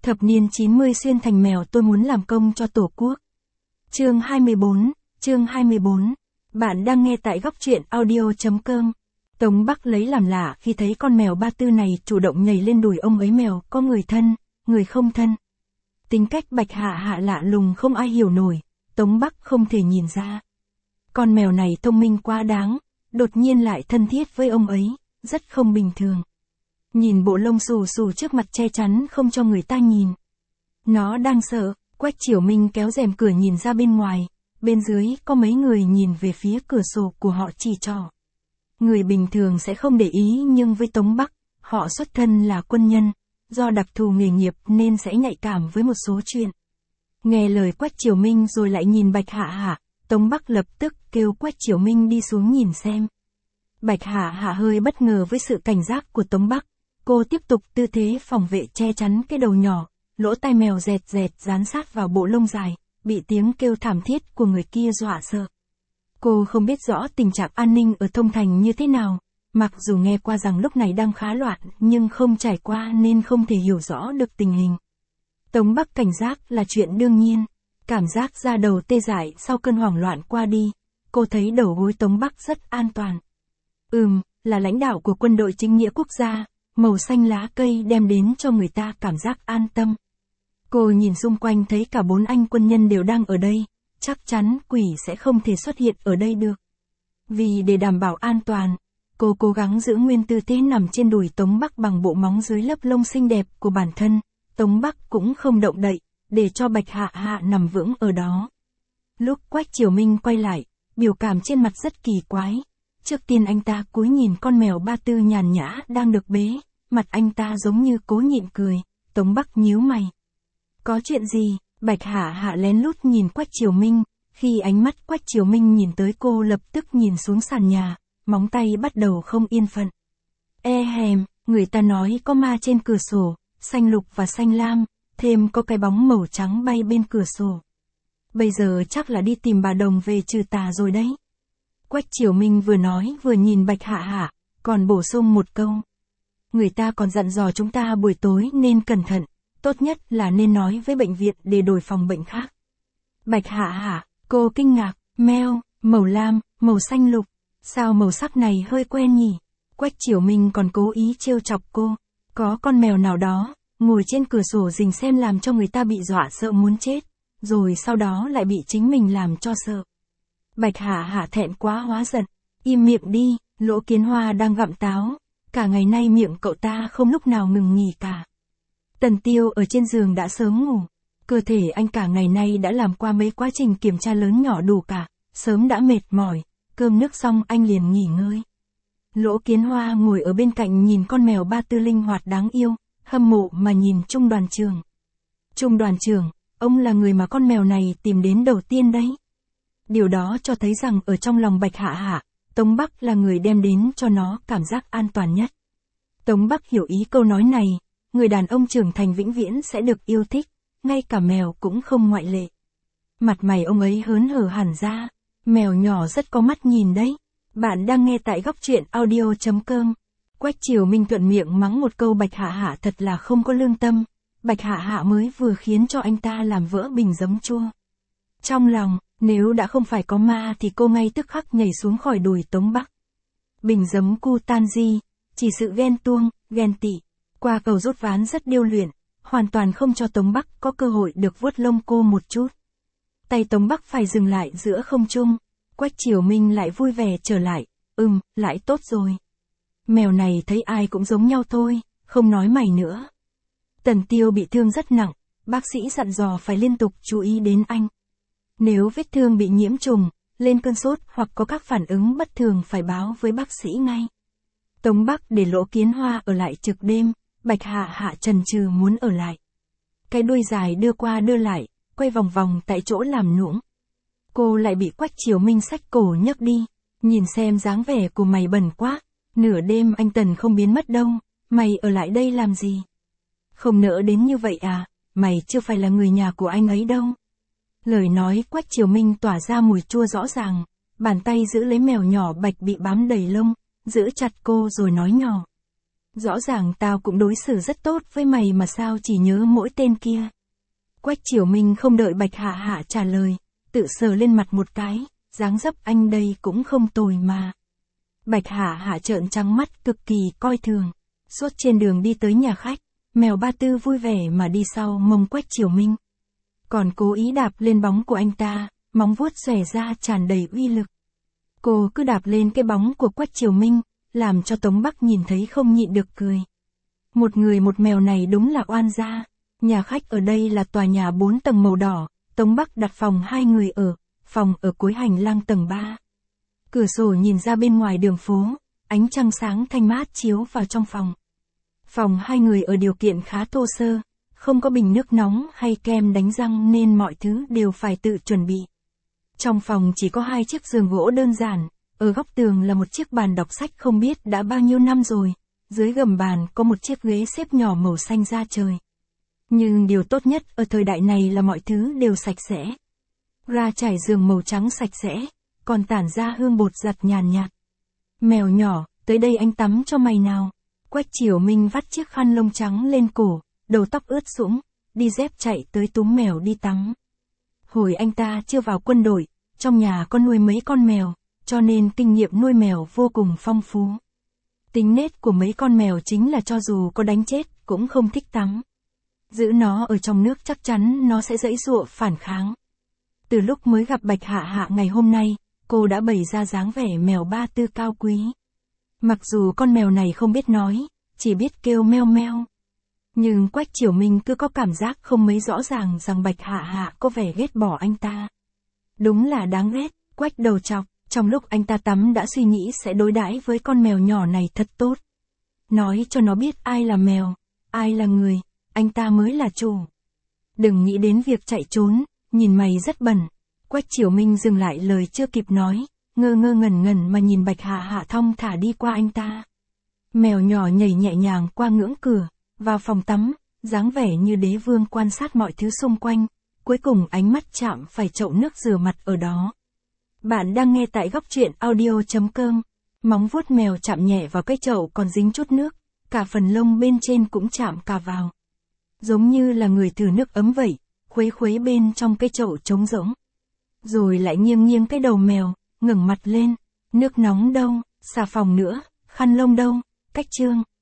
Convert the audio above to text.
Thập niên 90 xuyên thành mèo tôi muốn làm công cho Tổ quốc. Chương 24. Bạn đang nghe tại góc truyện audio.com. Tống Bắc lấy làm lạ khi thấy con mèo Ba Tư này chủ động nhảy lên đùi ông ấy. Mèo có người thân, người không thân. Tính cách Bạch Hạ Hạ lạ lùng không ai hiểu nổi, Tống Bắc không thể nhìn ra. Con mèo này thông minh quá đáng, đột nhiên lại thân thiết với ông ấy, rất không bình thường. Nhìn bộ lông xù xù trước mặt che chắn không cho người ta nhìn. Nó đang sợ. Quách Chiểu Minh kéo rèm cửa nhìn ra bên ngoài, bên dưới có mấy người nhìn về phía cửa sổ của họ chỉ trỏ. Người bình thường sẽ không để ý nhưng với Tống Bắc, họ xuất thân là quân nhân, do đặc thù nghề nghiệp nên sẽ nhạy cảm với một số chuyện. Nghe lời Quách Chiểu Minh rồi lại nhìn Bạch Hạ Hạ, Tống Bắc lập tức kêu Quách Chiểu Minh đi xuống nhìn xem. Bạch Hạ Hạ hơi bất ngờ với sự cảnh giác của Tống Bắc, cô tiếp tục tư thế phòng vệ che chắn cái đầu nhỏ. Lỗ tai mèo dẹt dẹt dán sát vào bộ lông dài, bị tiếng kêu thảm thiết của người kia dọa sợ. Cô không biết rõ tình trạng an ninh ở Thông Thành như thế nào, mặc dù nghe qua rằng lúc này đang khá loạn nhưng không trải qua nên không thể hiểu rõ được tình hình. Tống Bắc cảnh giác là chuyện đương nhiên, cảm giác da đầu tê dại sau cơn hoảng loạn qua đi, cô thấy đầu gối Tống Bắc rất an toàn. Là lãnh đạo của quân đội chính nghĩa quốc gia, màu xanh lá cây đem đến cho người ta cảm giác an tâm. Cô nhìn xung quanh thấy cả 4 anh quân nhân đều đang ở đây, chắc chắn quỷ sẽ không thể xuất hiện ở đây được. Vì để đảm bảo an toàn, cô cố gắng giữ nguyên tư thế nằm trên đùi Tống Bắc bằng bộ móng dưới lớp lông xinh đẹp của bản thân. Tống Bắc cũng không động đậy, để cho Bạch Hạ Hạ nằm vững ở đó. Lúc Quách Chiểu Minh quay lại, biểu cảm trên mặt rất kỳ quái. Trước tiên anh ta cúi nhìn con mèo Ba Tư nhàn nhã đang được bế, mặt anh ta giống như cố nhịn cười. Tống Bắc nhíu mày. Có chuyện gì? Bạch Hạ Hạ lén lút nhìn Quách Chiểu Minh, khi ánh mắt Quách Chiểu Minh nhìn tới cô lập tức nhìn xuống sàn nhà, móng tay bắt đầu không yên phận. Người ta nói có ma trên cửa sổ, xanh lục và xanh lam, thêm có cái bóng màu trắng bay bên cửa sổ. Bây giờ chắc là đi tìm bà Đồng về trừ tà rồi đấy. Quách Chiểu Minh vừa nói vừa nhìn Bạch Hạ Hạ, còn bổ sung một câu. Người ta còn dặn dò chúng ta buổi tối nên cẩn thận. Tốt nhất là nên nói với bệnh viện để đổi phòng bệnh khác. Bạch Hạ Hạ, cô kinh ngạc, màu lam, màu xanh lục, sao màu sắc này hơi quen nhỉ? Quách Chiểu Minh còn cố ý trêu chọc cô, có con mèo nào đó, ngồi trên cửa sổ rình xem làm cho người ta bị dọa sợ muốn chết, rồi sau đó lại bị chính mình làm cho sợ. Bạch Hạ Hạ thẹn quá hóa giận, im miệng đi, Lỗ Kiến Hoa đang gặm táo, cả ngày nay miệng cậu ta không lúc nào ngừng nghỉ cả. Tần Tiêu ở trên giường đã sớm ngủ, cơ thể anh cả ngày nay đã làm qua mấy quá trình kiểm tra lớn nhỏ đủ cả, sớm đã mệt mỏi, cơm nước xong anh liền nghỉ ngơi. Lỗ Kiến Hoa ngồi ở bên cạnh nhìn con mèo Ba Tư linh hoạt đáng yêu, hâm mộ mà nhìn Trung đoàn trưởng. Trung đoàn trưởng, ông là người mà con mèo này tìm đến đầu tiên đấy. Điều đó cho thấy rằng ở trong lòng Bạch Hạ Hạ, Tống Bắc là người đem đến cho nó cảm giác an toàn nhất. Tống Bắc hiểu ý câu nói này. Người đàn ông trưởng thành vĩnh viễn sẽ được yêu thích, ngay cả mèo cũng không ngoại lệ. Mặt mày ông ấy hớn hở hẳn ra, mèo nhỏ rất có mắt nhìn đấy. Bạn đang nghe tại góc truyện audio.com. Quách Chiểu Minh thuận miệng mắng một câu Bạch Hạ Hạ thật là không có lương tâm. Bạch Hạ Hạ mới vừa khiến cho anh ta làm vỡ bình giấm chua. Trong lòng, nếu đã không phải có ma thì cô ngay tức khắc nhảy xuống khỏi đùi Tống Bắc. Bình giấm cu tan di, chỉ sự ghen tuông, ghen tị. Qua cầu rút ván rất điêu luyện, hoàn toàn không cho Tống Bắc có cơ hội được vuốt lông cô một chút. Tay Tống Bắc phải dừng lại giữa không trung, Quách Chiểu Minh lại vui vẻ trở lại, lại tốt rồi. Mèo này thấy ai cũng giống nhau thôi, không nói mày nữa. Tần Tiêu bị thương rất nặng, bác sĩ dặn dò phải liên tục chú ý đến anh. Nếu vết thương bị nhiễm trùng, lên cơn sốt hoặc có các phản ứng bất thường phải báo với bác sĩ ngay. Tống Bắc để Lỗ Kiến Hoa ở lại trực đêm. Bạch Hạ Hạ chần chừ muốn ở lại. Cái đuôi dài đưa qua đưa lại, quay vòng vòng tại chỗ làm nũng. Cô lại bị Quách Chiểu Minh xách cổ nhấc đi. Nhìn xem dáng vẻ của mày bẩn quá. Nửa đêm anh Tần không biến mất đâu. Mày ở lại đây làm gì? Không nỡ đến như vậy à? Mày chưa phải là người nhà của anh ấy đâu. Lời nói Quách Chiểu Minh tỏa ra mùi chua rõ ràng. Bàn tay giữ lấy mèo nhỏ Bạch bị bám đầy lông, giữ chặt cô rồi nói nhỏ. Rõ ràng tao cũng đối xử rất tốt với mày mà sao chỉ nhớ mỗi tên kia. Quách Chiểu Minh không đợi Bạch Hạ Hạ trả lời, tự sờ lên mặt một cái, dáng dấp anh đây cũng không tồi mà. Bạch Hạ Hạ trợn trắng mắt cực kỳ coi thường. Suốt trên đường đi tới nhà khách, mèo Ba Tư vui vẻ mà đi sau mông Quách Chiểu Minh. Còn cố ý đạp lên bóng của anh ta, móng vuốt xòe ra tràn đầy uy lực. Cô cứ đạp lên cái bóng của Quách Chiểu Minh, làm cho Tống Bắc nhìn thấy không nhịn được cười. Một người một mèo này đúng là oan gia. Nhà khách ở đây là tòa nhà 4 tầng màu đỏ, Tống Bắc đặt phòng 2 người ở, phòng ở cuối hành lang tầng 3. Cửa sổ nhìn ra bên ngoài đường phố, ánh trăng sáng thanh mát chiếu vào trong phòng. Phòng 2 người ở điều kiện khá thô sơ, không có bình nước nóng hay kem đánh răng nên mọi thứ đều phải tự chuẩn bị. Trong phòng chỉ có 2 chiếc giường gỗ đơn giản, ở góc tường là một chiếc bàn đọc sách không biết đã bao nhiêu năm rồi, dưới gầm bàn có một chiếc ghế xếp nhỏ màu xanh da trời. Nhưng điều tốt nhất ở thời đại này là mọi thứ đều sạch sẽ. Ga trải giường màu trắng sạch sẽ, còn tản ra hương bột giặt nhàn nhạt. Mèo nhỏ, tới đây anh tắm cho mày nào. Quách Chiểu Minh vắt chiếc khăn lông trắng lên cổ, đầu tóc ướt sũng, đi dép chạy tới túm mèo đi tắm. Hồi anh ta chưa vào quân đội, trong nhà có nuôi mấy con mèo, cho nên kinh nghiệm nuôi mèo vô cùng phong phú. Tính nết của mấy con mèo chính là cho dù có đánh chết, cũng không thích tắm. Giữ nó ở trong nước chắc chắn nó sẽ giãy giụa phản kháng. Từ lúc mới gặp Bạch Hạ Hạ ngày hôm nay, cô đã bày ra dáng vẻ mèo Ba Tư cao quý. Mặc dù con mèo này không biết nói, chỉ biết kêu meo meo. Nhưng Quách Chiểu Minh cứ có cảm giác không mấy rõ ràng rằng Bạch Hạ Hạ có vẻ ghét bỏ anh ta. Đúng là đáng ghét, Quách đầu trọc, trong lúc anh ta tắm đã suy nghĩ sẽ đối đãi với con mèo nhỏ này thật tốt. Nói cho nó biết ai là mèo, ai là người, anh ta mới là chủ. Đừng nghĩ đến việc chạy trốn, nhìn mày rất bẩn. Quách Chiểu Minh dừng lại lời chưa kịp nói, ngơ ngơ ngẩn ngẩn mà nhìn Bạch Hạ Hạ thong thả đi qua anh ta. Mèo nhỏ nhảy nhẹ nhàng qua ngưỡng cửa, vào phòng tắm, dáng vẻ như đế vương quan sát mọi thứ xung quanh, cuối cùng ánh mắt chạm phải chậu nước rửa mặt ở đó. Bạn đang nghe tại góc truyện audio.com. Móng vuốt mèo chạm nhẹ vào cái chậu còn dính chút nước, cả phần lông bên trên cũng chạm cả vào. Giống như là người thử nước ấm vậy, khuấy khuấy bên trong cái chậu trống rỗng. Rồi lại nghiêng nghiêng cái đầu mèo, ngẩng mặt lên, nước nóng đâu, xà phòng nữa, khăn lông đâu, Cách chương